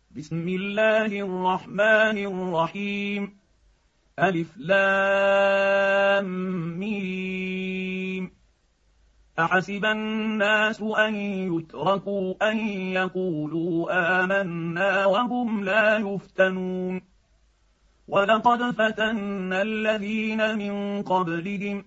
بسم الله الرحمن الرحيم. ألف لام ميم. أحسب الناس أن يتركوا أن يقولوا آمنا وهم لا يفتنون. ولقد فتنا الذين من قبلهم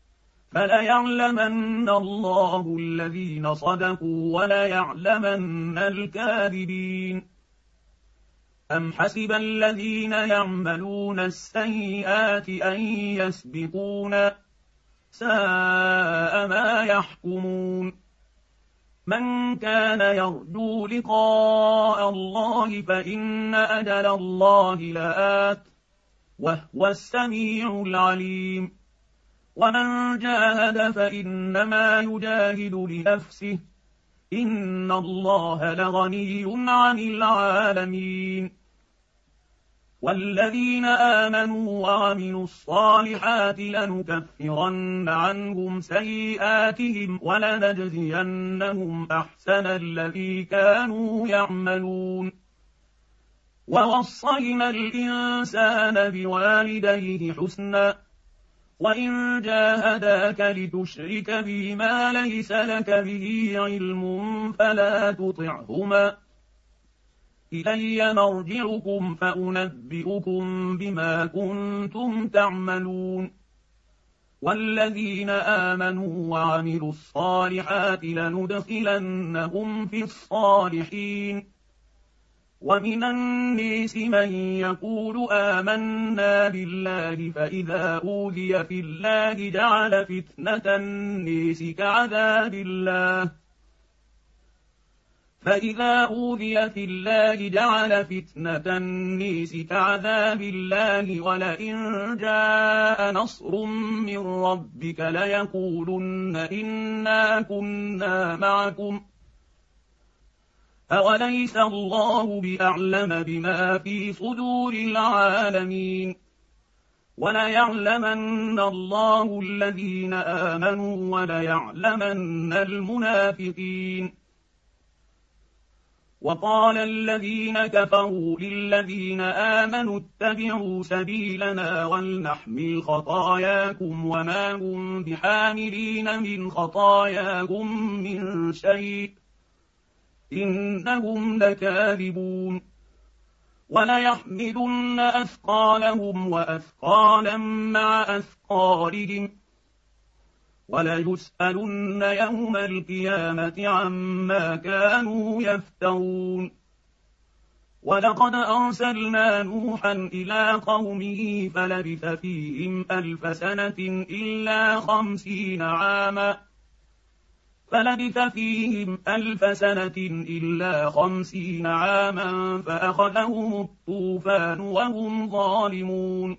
فليعلمن الله الذين صدقوا وليعلمن الكاذبين. أم حسب الذين يعملون السيئات أن يسبقونا ساء ما يحكمون. من كان يرجو لقاء الله فإن أجل الله لآت وهو السميع العليم. ومن جاهد فإنما يجاهد لنفسه إن الله لغني عن العالمين. والذين آمنوا وعملوا الصالحات لنكفرن عنهم سيئاتهم ولنجزينهم أحسن الذي كانوا يعملون. ووصينا الإنسان بوالديه حسنا وإن جاهداك لتشرك بي ما ليس لك به علم فلا تطعهما إلي مرجعكم فأنبئكم بما كنتم تعملون. والذين آمنوا وعملوا الصالحات لندخلنهم في الصالحين. ومن الناس من يقول آمنا بالله فإذا أوذي في الله جعل فتنة الناس كعذاب الله ولئن جاء نصر من ربك ليقولن إنا كنا معكم أوليس الله بأعلم بما في صدور العالمين. وليعلمن الله الذين آمنوا وليعلمن المنافقين. وقال الذين كفروا للذين آمنوا اتبعوا سبيلنا ولنحمل خطاياكم وما هم بحاملين من خطاياكم من شيء إنهم لكاذبون. وليحملن أثقالهم وأثقالا مع أثقالهم وليسألن يوم القيامة عما كانوا يفترون. ولقد أرسلنا نوحا إلى قومه فلبث فيهم ألف سنة إلا 50 عاما فأخذهم الطوفان وهم ظالمون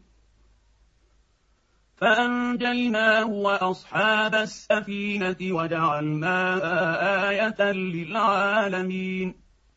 فأنجيناه وأصحاب السفينة وجعلناها آية للعالمين.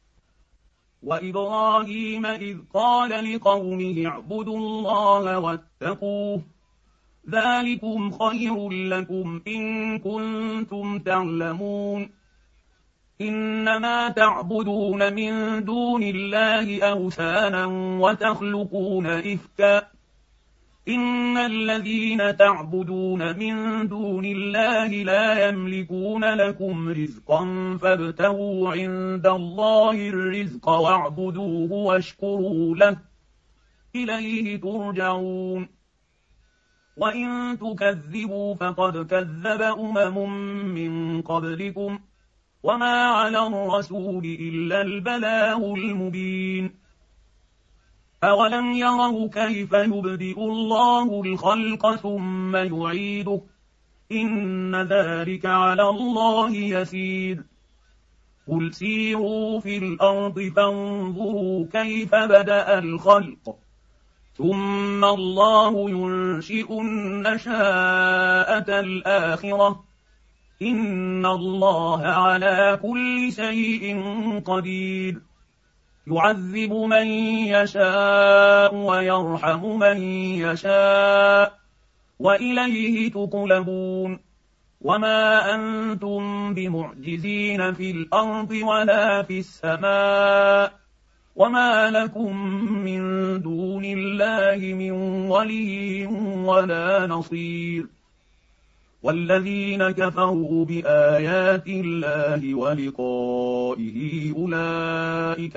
وإبراهيم إذ قال لقومه اعبدوا الله واتقوه ذلكم خير لكم إن كنتم تعلمون. إنما تعبدون من دون الله أوثانا وتخلقون إفكا إن الذين تعبدون من دون الله لا يملكون لكم رزقا فابتغوا عند الله الرزق واعبدوه واشكروا له إليه ترجعون. وإن تكذبوا فقد كذب من قبلكم وما على الرسول إلا البلاغ المبين. أولم يروا كيف يبدئ الله الخلق ثم يعيده إن ذلك على الله يسير. قل سيروا في الأرض فانظروا كيف بدأ الخلق ثم الله ينشئ النشاءة الآخرة إن الله على كل شيء قدير. يعذب من يشاء ويرحم من يشاء وإليه تقلبون. وما أنتم بمعجزين في الأرض ولا في السماء وما لكم من دون الله من ولي ولا نصير والذين كفروا بآيات الله ولقائه أولئك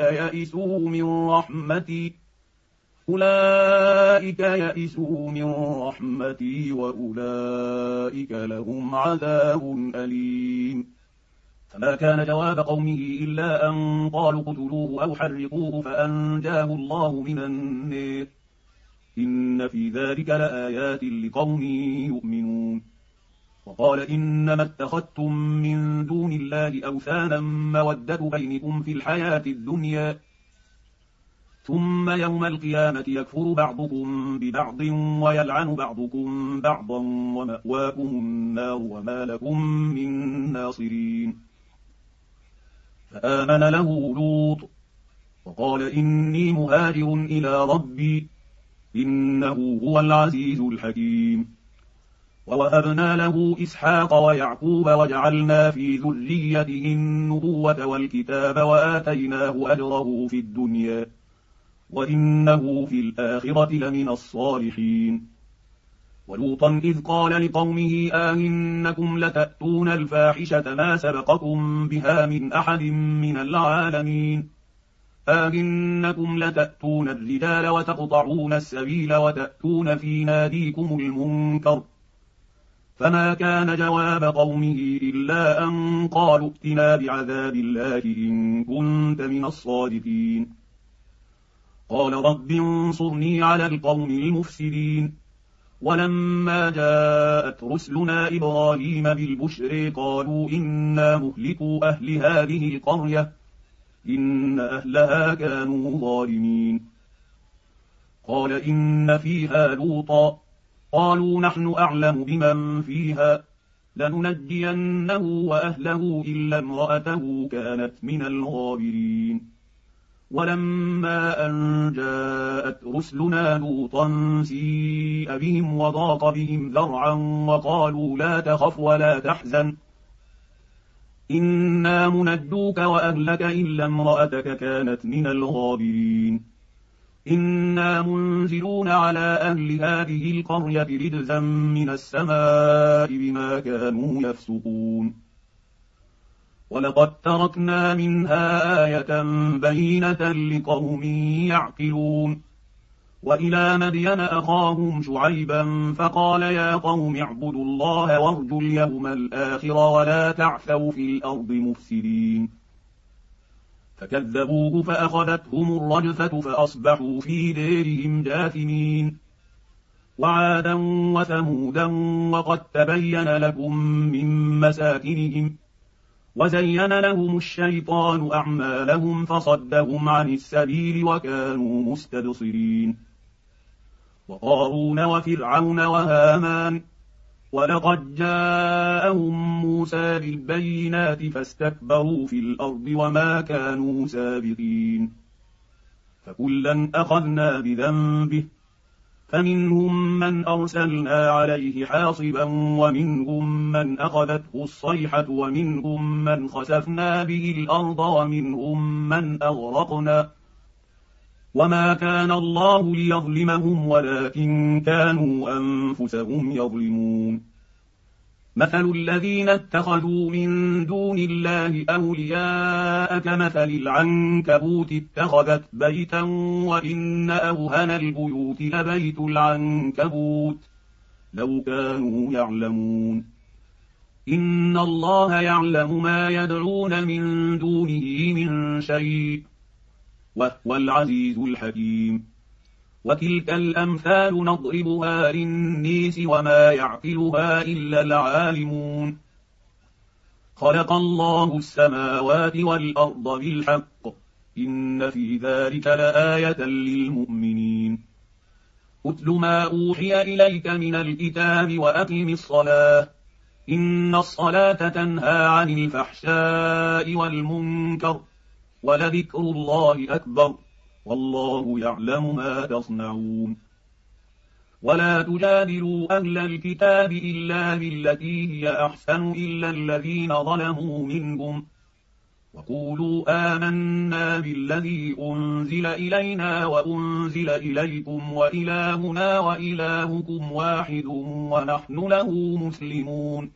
يئسوا من رحمتي وأولئك لهم عذاب أليم. فما كان جواب قومه إلا أن قالوا اقتلوه أو حرقوه فأنجاه الله من النار إن في ذلك لآيات لقوم يؤمنون. وقال إنما اتخذتم من دون الله أوثانا مودة بينكم في الحياة الدنيا ثم يوم القيامة يكفر بعضكم ببعض ويلعن بعضكم بعضا ومأواكم النار وما لكم من ناصرين. فآمن له لوط وقال إني مهاجر إلى ربي إنه هو العزيز الحكيم. ووهبنا له إسحاق ويعقوب وجعلنا في ذريته النبوة والكتاب وآتيناه أجره في الدنيا وإنه في الآخرة لمن الصالحين. ولوطا إذ قال لقومه آئنكم لتأتون الفاحشة ما سبقكم بها من أحد من العالمين آئنكم لتأتون الرجال وتقطعون السبيل وتأتون في ناديكم المنكر فما كان جواب قومه إلا أن قالوا ائتنا بعذاب الله إن كنت من الصادقين. قال رب انصرني على القوم المفسدين. ولما جاءت رسلنا إبراهيم بالبشر قالوا إنا مهلكوا أهل هذه القرية إن أهلها كانوا ظالمين. قال إن فيها لوطا قالوا نحن أعلم بمن فيها لننجينه وأهله إلا امرأته كانت من الغابرين. ولما أن جاءت رسلنا لوطا سيء بهم وضاق بهم ذرعا وقالوا لا تخف ولا تحزن إنا منجوك وأهلك إلا امرأتك كانت من الغابرين. إنا منزلون على أهل هذه القرية رجزا من السماء بما كانوا يفسقون. ولقد تركنا منها آية بينة لقوم يعقلون. وإلى مدين أخاهم شعيبا فقال يا قوم اعبدوا الله وارجوا اليوم الآخر ولا تعثوا في الأرض مفسدين. فكذبوه فأخذتهم الرجفة فأصبحوا في ديرهم جاثمين. وعادا وثمودا وقد تبين لكم من مساكنهم وزين لهم الشيطان أعمالهم فصدهم عن السبيل وكانوا مستبصرين. وقارون وفرعون وهامان ولقد جاءهم موسى بالبينات فاستكبروا في الأرض وما كانوا سابقين. فكلا أخذنا بذنبه فمنهم من أرسلنا عليه حاصبا ومنهم من أخذته الصيحة ومنهم من خسفنا به الأرض ومنهم من أغرقنا وما كان الله ليظلمهم ولكن كانوا أنفسهم يظلمون. مثل الذين اتخذوا من دون الله أولياء كمثل العنكبوت اتخذت بيتا وإن أوهن البيوت لبيت العنكبوت لو كانوا يعلمون. إن الله يعلم ما يدعون من دونه من شيء وهو العزيز الحكيم. وتلك الأمثال نضربها للناس وما يعقلها إلا العالمون. خلق الله السماوات والأرض بالحق إن في ذلك لآية للمؤمنين. أتل ما أوحي إليك من الكتاب وأقم الصلاة إن الصلاة تنهى عن الفحشاء والمنكر ولذكر الله أكبر والله يعلم ما تصنعون. ولا تجادلوا أهل الكتاب إلا بالتي هي أحسن إلا الذين ظلموا منهم وقولوا آمنا بالذي أنزل إلينا وأنزل إليكم وإلهنا وإلهكم واحد ونحن له مسلمون.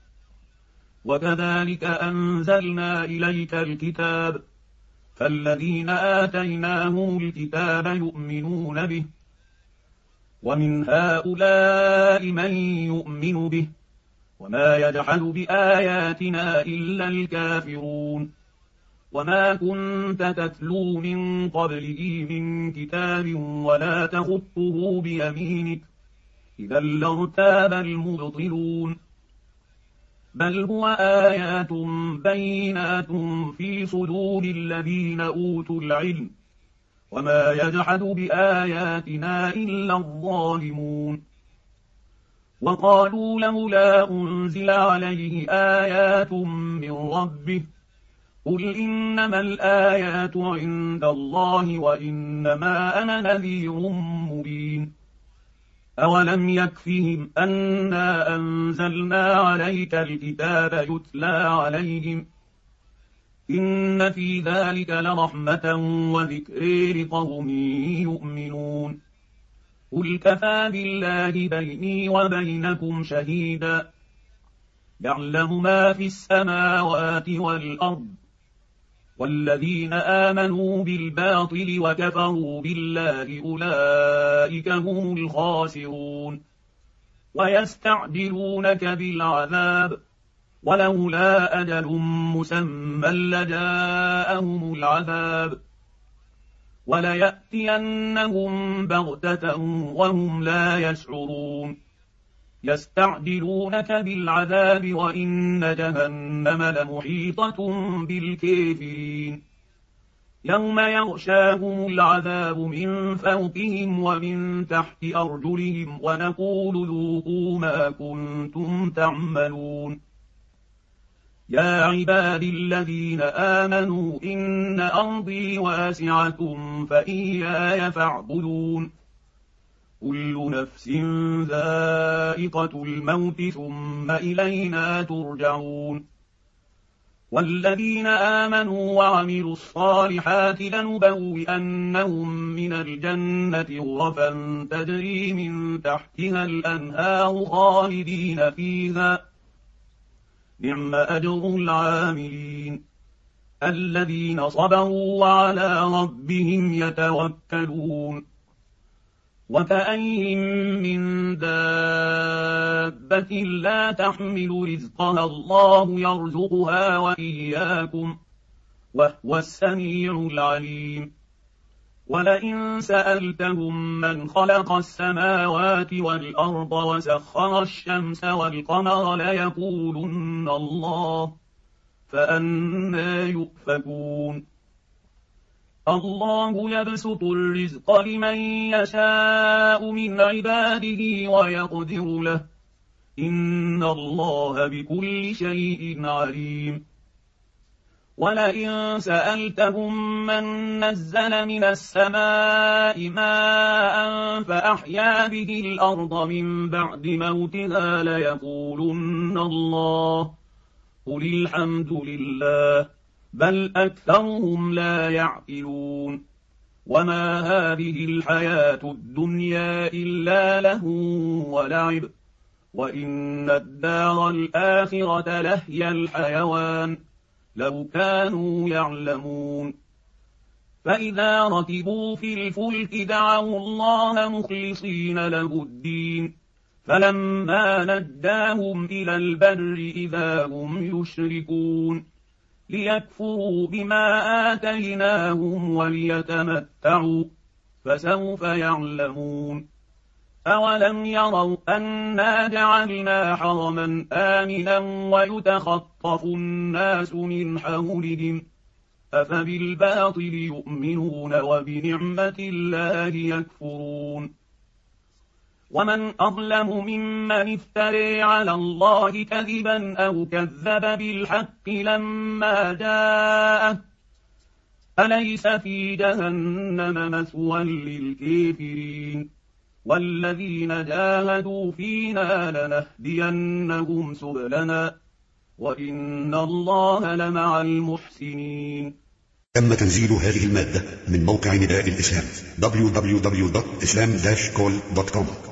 وكذلك أنزلنا إليك الكتاب فالذين آتيناهم الكتاب يؤمنون به ومن هؤلاء من يؤمن به وما يجحد بآياتنا إلا الكافرون. وما كنت تتلو من قبله من كتاب ولا تخطه بيمينك إذا لارتاب المبطلون. بل هو آيات بينات في صدور الذين أوتوا العلم وما يجحد بآياتنا إلا الظالمون. وقالوا لولا أنزل عليه آيات من ربه قل إنما الآيات عند الله وإنما أنا نذير مبين. أولم يكفهم أنا أنزلنا عليك الكتاب يتلى عليهم إن في ذلك لرحمة وذكر لقوم يؤمنون. قل كفى بالله بيني وبينكم شهيدا يعلم ما في السماوات والأرض والذين آمنوا بالباطل وكفروا بالله أولئك هم الخاسرون. ويستعجلونك بالعذاب ولولا أجل مسمى لجاءهم العذاب وليأتينهم بغتة وهم لا يشعرون. يستعجلونك بالعذاب وإن جهنم لمحيطة بالكافرين. يوم يغشاهم العذاب من فوقهم ومن تحت أرجلهم ونقول ذوقوا ما كنتم تعملون. يا عبادي الذين آمنوا إن أرضي واسعة فإياي فاعبدون. كل نفس ذائقة الموت ثم إلينا ترجعون. والذين آمنوا وعملوا الصالحات لنبوئنهم من الجنة غرفا تجري من تحتها الأنهار خالدين فيها نعم أجر العاملين الذين صبروا وعلى ربهم يتوكلون. وكأين من دابة لا تحمل رزقها الله يرزقها وإياكم وهو السميع العليم. ولئن سألتهم من خلق السماوات والأرض وسخر الشمس والقمر ليقولن الله فأنى يؤفكون. الله يبسط الرزق لمن يشاء من عباده ويقدر له إن الله بكل شيء عليم. ولئن سألتهم من نزل من السماء ماء فأحيا به الأرض من بعد موتها ليقولن الله قل الحمد لله بل أكثرهم لا يعقلون. وما هذه الحياة الدنيا إلا له ولعب وإن الدار الآخرة لهي الحيوان لو كانوا يعلمون. فإذا ركبوا في الفلك دعوا الله مخلصين له الدين فلما نجاهم إلى البر إذا هم يشركون ليكفروا بما آتيناهم وليتمتعوا فسوف يعلمون. أولم يروا أنا جعلنا حرما آمنا ويتخطف الناس من حولهم أفبالباطل يؤمنون وبنعمة الله يكفرون. ومن أظلم ممن افتري على الله كذبا أو كذب بالحق لما جاءه أليس في جهنم مثوى للكافرين والذين جاهدوا فينا لنهدينهم سبلنا وإن الله لمع المحسنين. تم تنزيل هذه المادة من موقع نداء الإسلام www.islam-call.com.